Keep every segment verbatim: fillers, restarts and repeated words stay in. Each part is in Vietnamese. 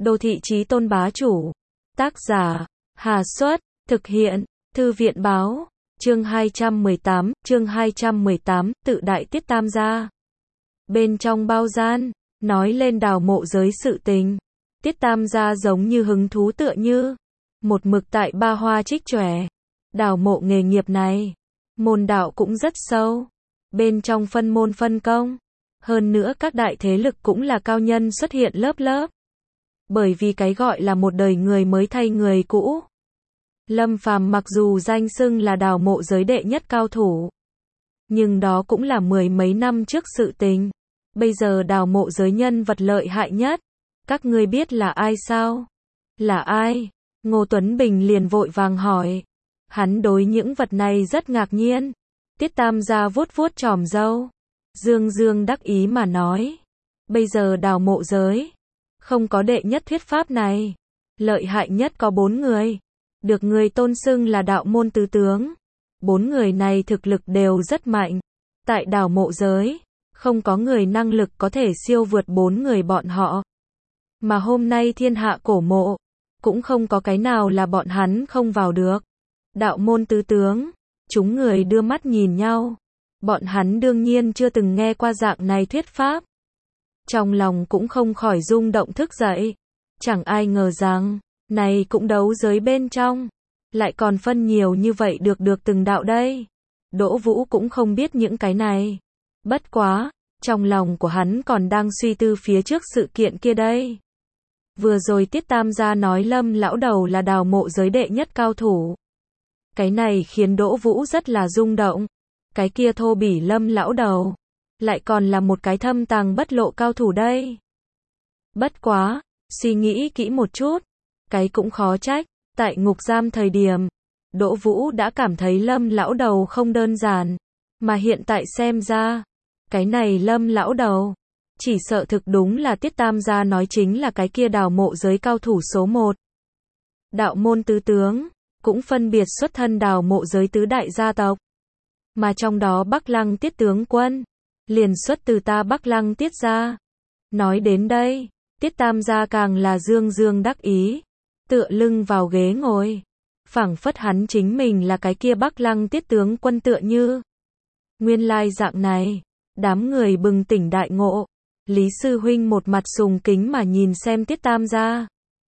Đô thị chí tôn bá chủ. Tác giả, Hà Xuất, thực hiện, Thư viện báo, chương hai trăm mười tám, chương hai trăm mười tám, tự đại Tiết Tam gia. Bên trong bao gian, nói lên đào mộ giới sự tình. Tiết Tam gia giống như hứng thú tựa như, một mực tại ba hoa trích chòe. Đào mộ nghề nghiệp này, môn đạo cũng rất sâu. Bên trong phân môn phân công. Hơn nữa các đại thế lực cũng là cao nhân xuất hiện lớp lớp. Bởi vì cái gọi là một đời người mới thay người cũ. Lâm Phàm mặc dù danh xưng là đào mộ giới đệ nhất cao thủ, nhưng đó cũng là mười mấy năm trước sự tình. Bây giờ đào mộ giới nhân vật lợi hại nhất, các ngươi biết là ai sao? Là ai? Ngô Tuấn Bình liền vội vàng hỏi. Hắn đối những vật này rất ngạc nhiên. Tiết Tam gia vuốt vuốt chòm râu, dương dương đắc ý mà nói. Bây giờ đào mộ giới, không có đệ nhất thuyết pháp này. Lợi hại nhất có bốn người, được người tôn xưng là đạo môn tứ tướng. Bốn người này thực lực đều rất mạnh. Tại đào mộ giới, không có người năng lực có thể siêu vượt bốn người bọn họ. Mà hôm nay thiên hạ cổ mộ, cũng không có cái nào là bọn hắn không vào được. Đạo môn tứ tướng, chúng người đưa mắt nhìn nhau. Bọn hắn đương nhiên chưa từng nghe qua dạng này thuyết pháp. Trong lòng cũng không khỏi rung động thức dậy. Chẳng ai ngờ rằng, này cũng đấu giới bên trong, lại còn phân nhiều như vậy được được từng đạo đây. Đỗ Vũ cũng không biết những cái này. Bất quá, trong lòng của hắn còn đang suy tư phía trước sự kiện kia đây. Vừa rồi Tiết Tam gia nói Lâm lão đầu là đào mộ giới đệ nhất cao thủ. Cái này khiến Đỗ Vũ rất là rung động. Cái kia thô bỉ Lâm lão đầu, lại còn là một cái thâm tàng bất lộ cao thủ đây. Bất quá, suy nghĩ kỹ một chút, cái cũng khó trách. Tại ngục giam thời điểm, Đỗ Vũ đã cảm thấy Lâm lão đầu không đơn giản. Mà hiện tại xem ra, cái này Lâm lão đầu, chỉ sợ thực đúng là Tiết Tam gia nói chính là cái kia đào mộ giới cao thủ số một. Đạo môn tứ tướng, cũng phân biệt xuất thân đào mộ giới tứ đại gia tộc. Mà trong đó Bắc Lăng Tiết tướng quân, liền xuất từ ta Bắc Lăng Tiết gia. Nói đến đây, Tiết Tam gia càng là dương dương đắc ý, tựa lưng vào ghế ngồi, phảng phất hắn chính mình là cái kia Bắc Lăng Tiết tướng quân tựa như. Nguyên lai dạng này, đám người bừng tỉnh đại ngộ. Lý sư huynh một mặt sùng kính mà nhìn xem Tiết Tam gia.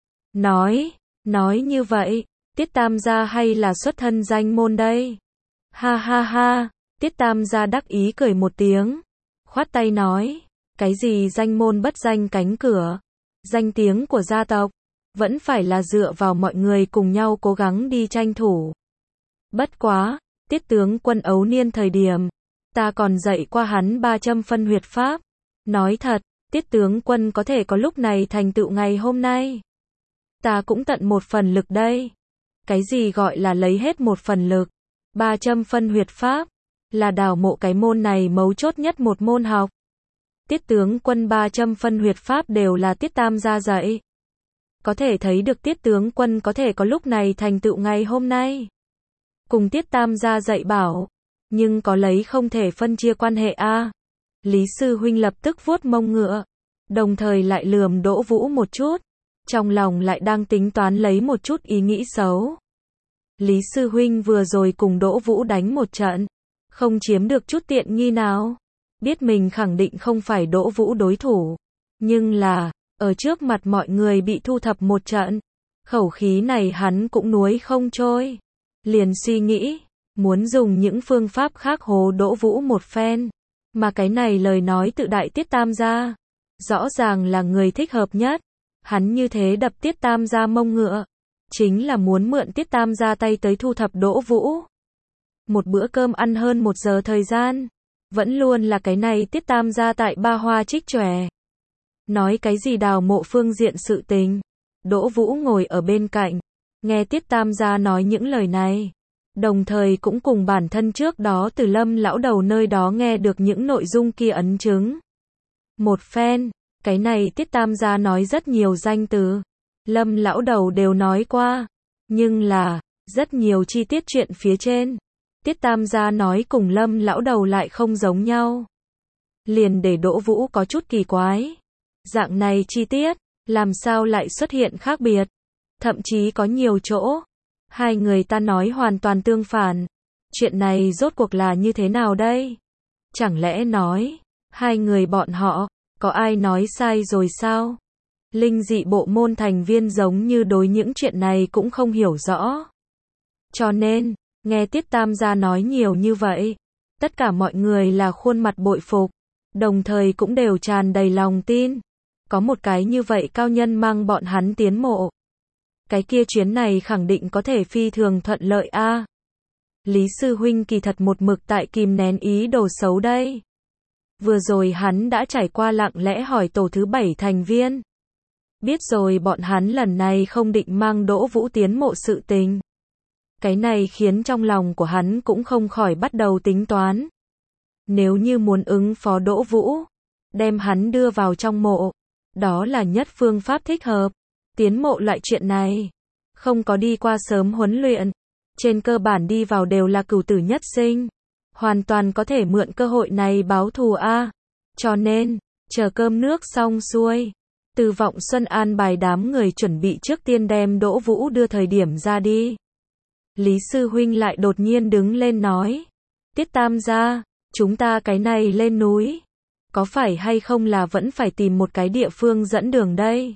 Nói, nói như vậy, Tiết Tam gia hay là xuất thân danh môn đây? Ha ha ha, Tiết Tam gia đắc ý cười một tiếng, khoát tay nói, cái gì danh môn bất danh cánh cửa, danh tiếng của gia tộc, vẫn phải là dựa vào mọi người cùng nhau cố gắng đi tranh thủ. Bất quá, Tiết tướng quân ấu niên thời điểm, ta còn dạy qua hắn ba trăm phân huyệt pháp. Nói thật, Tiết tướng quân có thể có lúc này thành tựu ngày hôm nay, ta cũng tận một phần lực đây. Cái gì gọi là lấy hết một phần lực? ba trăm phân huyệt pháp, là đào mộ cái môn này mấu chốt nhất một môn học. Tiết tướng quân ba trăm phân huyệt pháp đều là Tiết Tam gia dạy. Có thể thấy được Tiết tướng quân có thể có lúc này thành tựu ngày hôm nay. Cùng Tiết Tam gia dạy bảo, nhưng có lấy không thể phân chia quan hệ a. Lý sư huynh lập tức vuốt mông ngựa, đồng thời lại lườm Đỗ Vũ một chút, trong lòng lại đang tính toán lấy một chút ý nghĩ xấu. Lý sư huynh vừa rồi cùng Đỗ Vũ đánh một trận, không chiếm được chút tiện nghi nào. Biết mình khẳng định không phải Đỗ Vũ đối thủ, nhưng là, ở trước mặt mọi người bị thu thập một trận, khẩu khí này hắn cũng nuối không trôi. Liền suy nghĩ, muốn dùng những phương pháp khác hố Đỗ Vũ một phen. Mà cái này lời nói tự đại Tiết Tam gia, rõ ràng là người thích hợp nhất. Hắn như thế đập Tiết Tam gia mông ngựa, chính là muốn mượn Tiết Tam gia tay tới thu thập Đỗ Vũ. Một bữa cơm ăn hơn một giờ thời gian, vẫn luôn là cái này Tiết Tam gia tại ba hoa trích chòe. Nói cái gì đào mộ phương diện sự tình. Đỗ Vũ ngồi ở bên cạnh, nghe Tiết Tam gia nói những lời này. Đồng thời cũng cùng bản thân trước đó từ Lâm lão đầu nơi đó nghe được những nội dung kia ấn chứng. Một phen, cái này Tiết Tam gia nói rất nhiều danh từ. Lâm lão đầu đều nói qua. Nhưng là, rất nhiều chi tiết chuyện phía trên. Tiết Tam gia nói cùng Lâm lão đầu lại không giống nhau. Liền để Đỗ Vũ có chút kỳ quái. Dạng này chi tiết, làm sao lại xuất hiện khác biệt? Thậm chí có nhiều chỗ, hai người ta nói hoàn toàn tương phản. Chuyện này rốt cuộc là như thế nào đây? Chẳng lẽ nói, hai người bọn họ, có ai nói sai rồi sao? Linh dị bộ môn thành viên giống như đối những chuyện này cũng không hiểu rõ. Cho nên, nghe Tiết Tam gia nói nhiều như vậy, tất cả mọi người là khuôn mặt bội phục, đồng thời cũng đều tràn đầy lòng tin. Có một cái như vậy cao nhân mang bọn hắn tiến mộ. Cái kia chuyến này khẳng định có thể phi thường thuận lợi a. Lý sư huynh kỳ thật một mực tại kìm nén ý đồ xấu đây. Vừa rồi hắn đã trải qua lặng lẽ hỏi tổ thứ bảy thành viên. Biết rồi bọn hắn lần này không định mang Đỗ Vũ tiến mộ sự tình. Cái này khiến trong lòng của hắn cũng không khỏi bắt đầu tính toán. Nếu như muốn ứng phó Đỗ Vũ, đem hắn đưa vào trong mộ, đó là nhất phương pháp thích hợp. Tiến mộ loại chuyện này, không có đi qua sớm huấn luyện, trên cơ bản đi vào đều là cửu tử nhất sinh, hoàn toàn có thể mượn cơ hội này báo thù a. Cho nên, chờ cơm nước xong xuôi, Từ Vọng Xuân an bài đám người chuẩn bị trước tiên đem Đỗ Vũ đưa thời điểm ra đi. Lý sư huynh lại đột nhiên đứng lên nói, Tiết Tam gia, chúng ta cái này lên núi, có phải hay không là vẫn phải tìm một cái địa phương dẫn đường đây?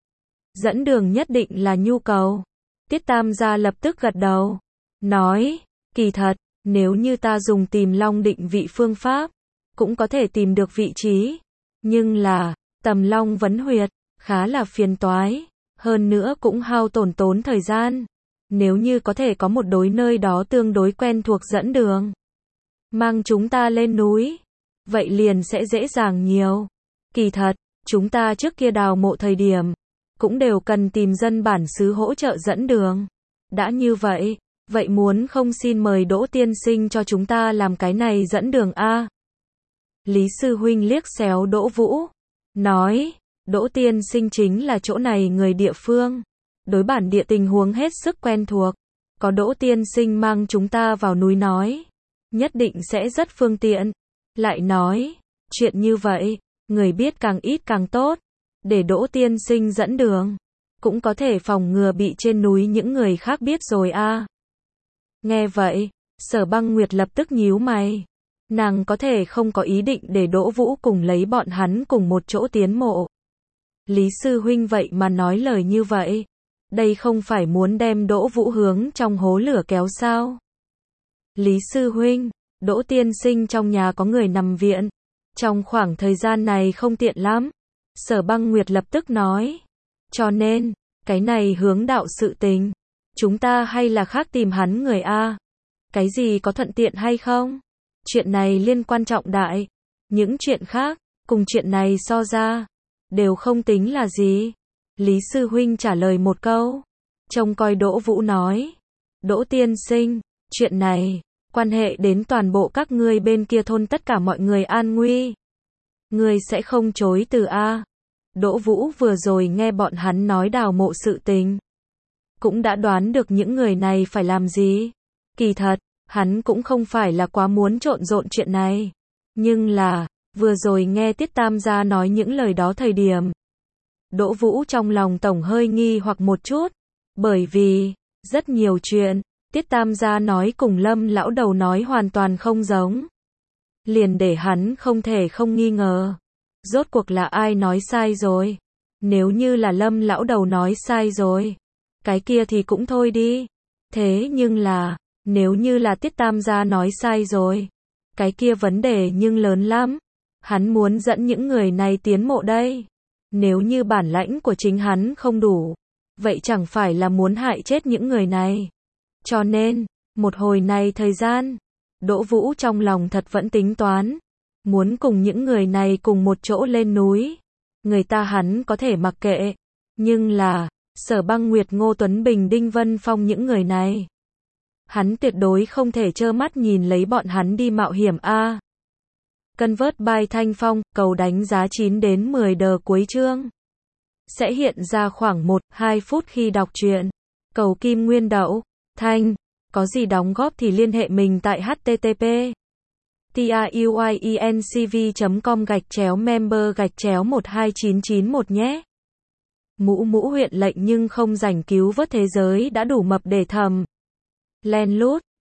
Dẫn đường nhất định là nhu cầu. Tiết Tam gia lập tức gật đầu, nói, kỳ thật, nếu như ta dùng tìm long định vị phương pháp, cũng có thể tìm được vị trí, nhưng là, tầm long vấn huyệt, khá là phiền toái, hơn nữa cũng hao tổn tốn thời gian. Nếu như có thể có một đối nơi đó tương đối quen thuộc dẫn đường, mang chúng ta lên núi, vậy liền sẽ dễ dàng nhiều. Kỳ thật, chúng ta trước kia đào mộ thời điểm, cũng đều cần tìm dân bản xứ hỗ trợ dẫn đường. Đã như vậy, vậy muốn không xin mời Đỗ tiên sinh cho chúng ta làm cái này dẫn đường a? Lý sư huynh liếc xéo Đỗ Vũ, nói, Đỗ tiên sinh chính là chỗ này người địa phương, đối bản địa tình huống hết sức quen thuộc, có Đỗ tiên sinh mang chúng ta vào núi nói, nhất định sẽ rất phương tiện. Lại nói, chuyện như vậy, người biết càng ít càng tốt, để Đỗ tiên sinh dẫn đường, cũng có thể phòng ngừa bị trên núi những người khác biết rồi a. Nghe vậy, Sở Băng Nguyệt lập tức nhíu mày. Nàng có thể không có ý định để Đỗ Vũ cùng lấy bọn hắn cùng một chỗ tiến mộ. Lý sư huynh vậy mà nói lời như vậy, đây không phải muốn đem Đỗ Vũ hướng trong hố lửa kéo sao? Lý sư huynh, Đỗ tiên sinh trong nhà có người nằm viện, trong khoảng thời gian này không tiện lắm. Sở Băng Nguyệt lập tức nói, cho nên, cái này hướng đạo sự tình, chúng ta hay là khác tìm hắn người a. Cái gì có thuận tiện hay không? Chuyện này liên quan trọng đại, những chuyện khác, cùng chuyện này so ra, đều không tính là gì. Lý sư huynh trả lời một câu, trông coi Đỗ Vũ nói, Đỗ tiên sinh, chuyện này, quan hệ đến toàn bộ các ngươi bên kia thôn tất cả mọi người an nguy. Ngươi sẽ không chối từ a. Đỗ Vũ vừa rồi nghe bọn hắn nói đào mộ sự tình, cũng đã đoán được những người này phải làm gì. Kỳ thật, hắn cũng không phải là quá muốn trộn rộn chuyện này. Nhưng là, vừa rồi nghe Tiết Tam gia nói những lời đó thời điểm, Đỗ Vũ trong lòng tổng hơi nghi hoặc một chút. Bởi vì, rất nhiều chuyện, Tiết Tam gia nói cùng Lâm lão đầu nói hoàn toàn không giống. Liền để hắn không thể không nghi ngờ. Rốt cuộc là ai nói sai rồi? Nếu như là Lâm lão đầu nói sai rồi, cái kia thì cũng thôi đi. Thế nhưng là, nếu như là Tiết Tam gia nói sai rồi, cái kia vấn đề nhưng lớn lắm. Hắn muốn dẫn những người này tiến mộ đây. Nếu như bản lãnh của chính hắn không đủ, vậy chẳng phải là muốn hại chết những người này. Cho nên, một hồi này thời gian, Đỗ Vũ trong lòng thật vẫn tính toán, muốn cùng những người này cùng một chỗ lên núi. Người ta hắn có thể mặc kệ, nhưng là, Sở Băng Nguyệt, Ngô Tuấn Bình, Đinh Vân Phong những người này, hắn tuyệt đối không thể trơ mắt nhìn lấy bọn hắn đi mạo hiểm a. Convert by Thanh Phong, cầu đánh giá chín đến mười đờ cuối chương. Sẽ hiện ra khoảng một đến hai phút khi đọc truyện. Cầu Kim Nguyên Đậu, Thanh, có gì đóng góp thì liên hệ mình tại http truyencv chấm com gạch chéo member gạch chéo một hai chín chín một nhé. Mũ mũ huyện lệnh nhưng không rảnh cứu vớt thế giới đã đủ mập để thầm. Len lút.